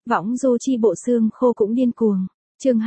Võng du chi bộ xương khô cũng điên cuồng. Chương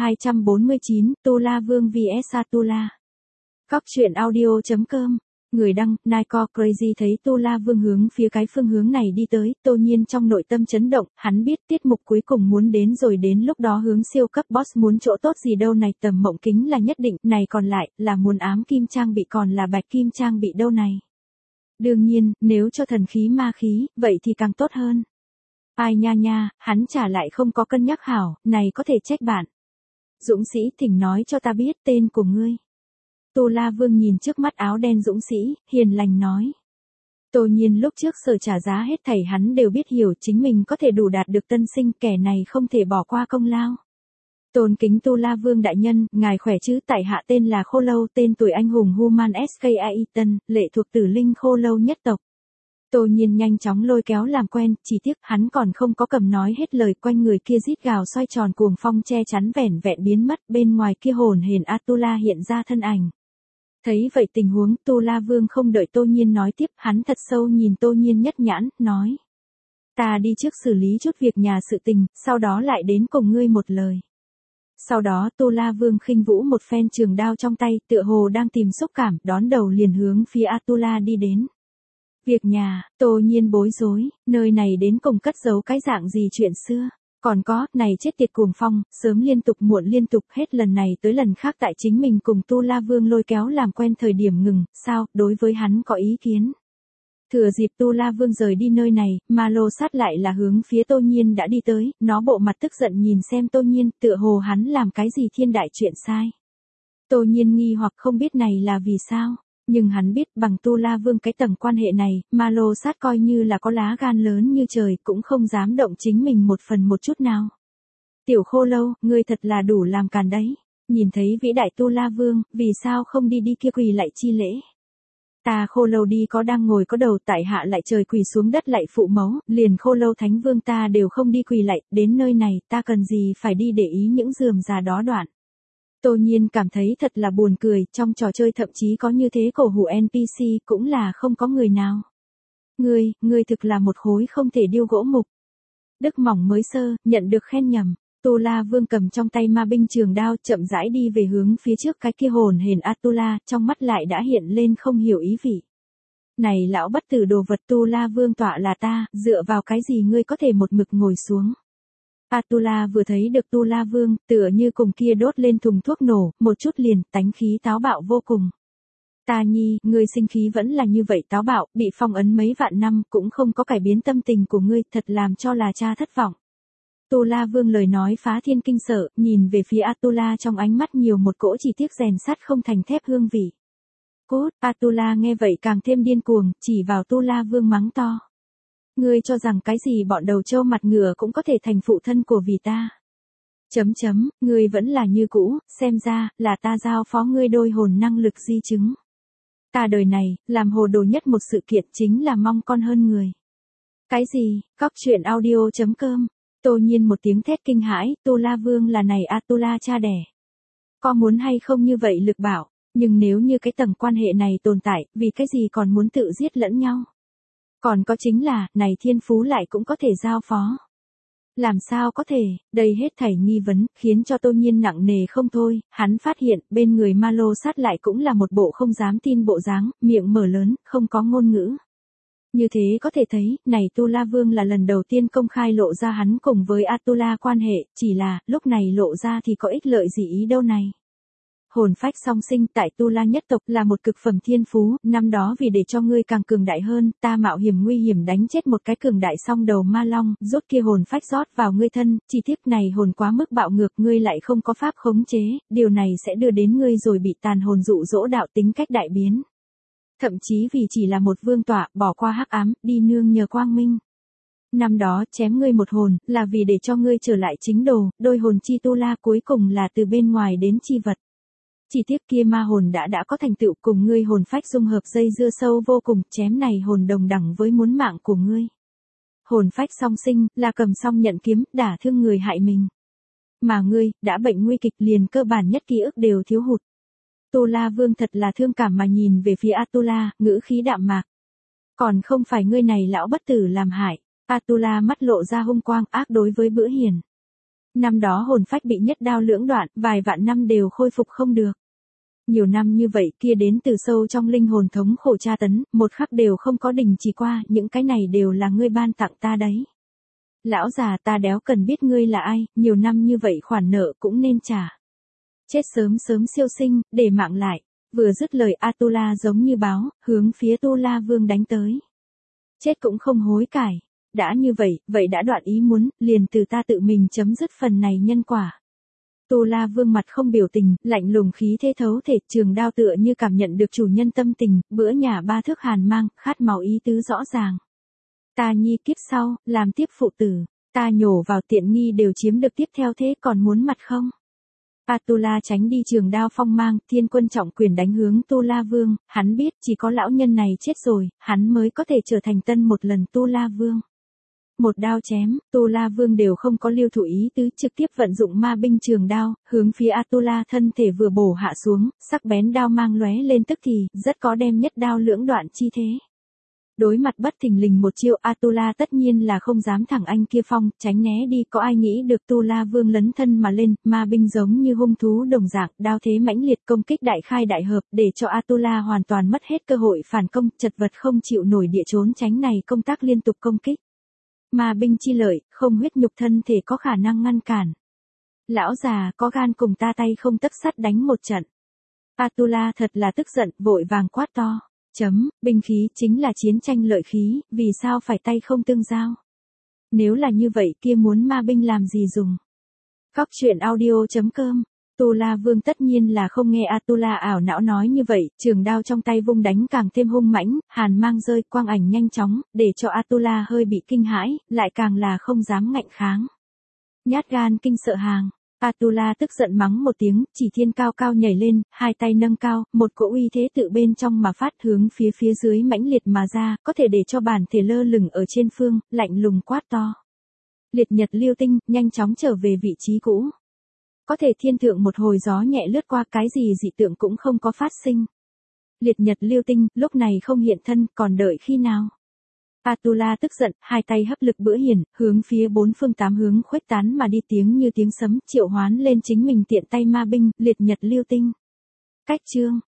249, Tu La Vương vs Atula. Góc truyện audio.com. Người đăng, Nico Crazy thấy Tu La Vương hướng phía cái phương hướng này đi tới, Tô Nhiên trong nội tâm chấn động, hắn biết tiết mục cuối cùng muốn đến rồi, đến lúc đó hướng siêu cấp boss muốn chỗ tốt gì đâu này, tầm mộng kính là nhất định, này còn lại, là muốn ám kim trang bị còn là bạch kim trang bị đâu này. Đương nhiên, nếu cho thần khí ma khí, vậy thì càng tốt hơn. Ai nha nha, hắn trả lại không có cân nhắc hảo, này có thể trách bạn. Dũng sĩ thỉnh nói cho ta biết tên của ngươi. Tu La Vương nhìn trước mắt áo đen dũng sĩ, hiền lành nói. Tô Nhiên lúc trước sở trả giá hết thảy hắn đều biết hiểu chính mình có thể đủ đạt được tân sinh, kẻ này không thể bỏ qua công lao. Tôn kính Tu La Vương đại nhân, ngài khỏe chứ, tại hạ tên là Khô Lâu, tên tuổi anh hùng Human SKI Tân, lệ thuộc Tử Linh Khô Lâu nhất tộc. Tô Nhiên nhanh chóng lôi kéo làm quen, chỉ tiếc hắn còn không có cầm nói hết lời, quanh người kia rít gào xoay tròn cuồng phong che chắn vẻn vẹn biến mất, bên ngoài kia hồn hển Atula hiện ra thân ảnh. Thấy vậy tình huống, Tu La Vương không đợi Tô Nhiên nói tiếp, hắn thật sâu nhìn Tô Nhiên nhất nhãn, nói. Ta đi trước xử lý chút việc nhà sự tình, sau đó lại đến cùng ngươi một lời. Sau đó Tu La Vương khinh vũ một phen trường đao trong tay, tựa hồ đang tìm xúc cảm, đón đầu liền hướng phía Atula đi đến. Việc nhà, Tô Nhiên bối rối, nơi này đến cùng cất giấu cái dạng gì chuyện xưa. Còn có, này chết tiệt cuồng phong, sớm liên tục muộn liên tục, hết lần này tới lần khác tại chính mình cùng Tu La Vương lôi kéo làm quen thời điểm ngừng, sao, đối với hắn có ý kiến. Thừa dịp Tu La Vương rời đi nơi này, Ma Lô Sát lại là hướng phía Tô Nhiên đã đi tới, nó bộ mặt tức giận nhìn xem Tô Nhiên, tựa hồ hắn làm cái gì thiên đại chuyện sai. Tô Nhiên nghi hoặc không biết này là vì sao. Nhưng hắn biết bằng Tu La Vương cái tầng quan hệ này, Ma Lô Sát coi như là có lá gan lớn như trời cũng không dám động chính mình một phần một chút nào. Tiểu Khô Lâu, ngươi thật là đủ làm càn đấy. Nhìn thấy vĩ đại Tu La Vương, vì sao không đi kia quỳ lại chi lễ. Ta Khô Lâu đi có đang ngồi có đầu, tại hạ lại trời quỳ xuống đất lại phụ mẫu, liền Khô Lâu Thánh Vương ta đều không đi quỳ lại, đến nơi này ta cần gì phải đi để ý những rườm rà đó đoạn. Tô Nhiên cảm thấy thật là buồn cười, trong trò chơi thậm chí có như thế cổ hủ NPC cũng là không có người nào. Ngươi thực là một khối không thể điêu gỗ mục. Đức mỏng mới sơ, nhận được khen nhầm. Tu La Vương cầm trong tay ma binh trường đao chậm rãi đi về hướng phía trước cái kia hồn hển Atula, trong mắt lại đã hiện lên không hiểu ý vị. Này lão bất tử đồ vật, Tu La Vương tọa là ta, dựa vào cái gì ngươi có thể một mực ngồi xuống. Atula vừa thấy được Tu La Vương, tựa như cùng kia đốt lên thùng thuốc nổ, một chút liền, tánh khí táo bạo vô cùng. Ta nhi, ngươi sinh khí vẫn là như vậy táo bạo, bị phong ấn mấy vạn năm, cũng không có cải biến tâm tình của ngươi, thật làm cho là cha thất vọng. Tu La Vương lời nói phá thiên kinh sợ, nhìn về phía Atula trong ánh mắt nhiều một cỗ chỉ tiếc rèn sắt không thành thép hương vị. Cút, Atula nghe vậy càng thêm điên cuồng, chỉ vào Tu La Vương mắng to. Ngươi cho rằng cái gì bọn đầu trâu mặt ngựa cũng có thể thành phụ thân của vì ta. Ngươi vẫn là như cũ, xem ra, là ta giao phó ngươi đôi hồn năng lực di chứng. Ta đời này, làm hồ đồ nhất một sự kiện chính là mong con hơn người. Cái gì, góc truyện audio.com, Tô Nhiên một tiếng thét kinh hãi, Tu La Vương là này Atula cha đẻ. Có muốn hay không như vậy lực bảo, nhưng nếu như cái tầng quan hệ này tồn tại, vì cái gì còn muốn tự giết lẫn nhau. Còn có chính là, này thiên phú lại cũng có thể giao phó. Làm sao có thể, đây hết thảy nghi vấn, khiến cho Tô Nhiên nặng nề không thôi, hắn phát hiện, bên người Ma Lô Sát lại cũng là một bộ không dám tin bộ dáng, miệng mở lớn, không có ngôn ngữ. Như thế có thể thấy, này Tu La Vương là lần đầu tiên công khai lộ ra hắn cùng với Atula quan hệ, chỉ là, lúc này lộ ra thì có ích lợi gì ý đâu này. Hồn phách song sinh tại Tu La nhất tộc là một cực phẩm thiên phú, năm đó vì để cho ngươi càng cường đại hơn, ta mạo hiểm nguy hiểm đánh chết một cái cường đại song đầu ma long, rút kia hồn phách rót vào ngươi thân, chi tiết này hồn quá mức bạo ngược, ngươi lại không có pháp khống chế, điều này sẽ đưa đến ngươi rồi bị tàn hồn dụ dỗ đạo tính cách đại biến. Thậm chí vì chỉ là một vương tọa, bỏ qua hắc ám, đi nương nhờ quang minh. Năm đó chém ngươi một hồn, là vì để cho ngươi trở lại chính đồ, đôi hồn chi Tu La cuối cùng là từ bên ngoài đến chi vật. Chỉ tiếc kia ma hồn đã có thành tựu cùng ngươi hồn phách dung hợp dây dưa sâu vô cùng, chém này hồn đồng đẳng với muốn mạng của ngươi. Hồn phách song sinh, là cầm song nhận kiếm, đả thương người hại mình. Mà ngươi, đã bệnh nguy kịch liền cơ bản nhất ký ức đều thiếu hụt. Tu La Vương thật là thương cảm mà nhìn về phía Atula, ngữ khí đạm mạc. Còn không phải ngươi này lão bất tử làm hại. Atula mắt lộ ra hung quang ác đối với Bữa Hiền. Năm đó hồn phách bị nhất đao lưỡng đoạn, vài vạn năm đều khôi phục không được. Nhiều năm như vậy kia đến từ sâu trong linh hồn thống khổ tra tấn, một khắc đều không có đình chỉ qua, những cái này đều là ngươi ban tặng ta đấy. Lão già ta đéo cần biết ngươi là ai, nhiều năm như vậy khoản nợ cũng nên trả. Chết sớm sớm siêu sinh, để mạng lại. Vừa dứt lời Atula giống như báo, hướng phía Tu La Vương đánh tới. Chết cũng không hối cải. Đã như vậy, vậy đã đoạn ý muốn, liền từ ta tự mình chấm dứt phần này nhân quả. Tu La Vương mặt không biểu tình, lạnh lùng khí thế thấu thể, trường đao tựa như cảm nhận được chủ nhân tâm tình, bữa nhà ba thước hàn mang, khát máu ý tứ rõ ràng. Ta nhi kiếp sau, làm tiếp phụ tử, ta nhổ vào tiện nghi đều chiếm được tiếp theo thế còn muốn mặt không? Atula tránh đi trường đao phong mang, thiên quân trọng quyền đánh hướng Tu La Vương, hắn biết chỉ có lão nhân này chết rồi, hắn mới có thể trở thành tân một lần Tu La Vương. Một đao chém, Tu La Vương đều không có lưu thủ ý tứ, trực tiếp vận dụng ma binh trường đao, hướng phía Atula thân thể vừa bổ hạ xuống, sắc bén đao mang lóe lên tức thì, rất có đem nhất đao lưỡng đoạn chi thế. Đối mặt bất thình lình một chiêu Atula tất nhiên là không dám thẳng anh kia phong, tránh né đi, có ai nghĩ được Tu La Vương lấn thân mà lên, ma binh giống như hung thú đồng dạng, đao thế mãnh liệt công kích đại khai đại hợp, để cho Atula hoàn toàn mất hết cơ hội phản công, chật vật không chịu nổi địa trốn tránh này công tác liên tục công kích. Ma binh chi lợi, không huyết nhục thân thể có khả năng ngăn cản. Lão già có gan cùng ta tay không tấc sắt đánh một trận. Atula thật là tức giận, vội vàng quát to. Binh khí chính là chiến tranh lợi khí, vì sao phải tay không tương giao? Nếu là như vậy kia muốn ma binh làm gì dùng? Cóc truyện audio.com. Tu La Vương tất nhiên là không nghe Atula ảo não nói như vậy, trường đao trong tay vung đánh càng thêm hung mãnh, hàn mang rơi, quang ảnh nhanh chóng, để cho Atula hơi bị kinh hãi, lại càng là không dám ngạnh kháng. Nhát gan kinh sợ hàng. Atula tức giận mắng một tiếng, chỉ thiên cao cao nhảy lên, hai tay nâng cao, một cỗ uy thế tự bên trong mà phát hướng phía dưới mãnh liệt mà ra, có thể để cho bản thể lơ lửng ở trên phương, lạnh lùng quát to. Liệt nhật lưu tinh, nhanh chóng trở về vị trí cũ. Có thể thiên thượng một hồi gió nhẹ lướt qua, cái gì dị tượng cũng không có phát sinh. Liệt nhật lưu tinh, lúc này không hiện thân, còn đợi khi nào? Atula tức giận, hai tay hấp lực Bữa Hiền, hướng phía bốn phương tám hướng khuếch tán mà đi, tiếng như tiếng sấm, triệu hoán lên chính mình tiện tay ma binh, liệt nhật lưu tinh. Cách chương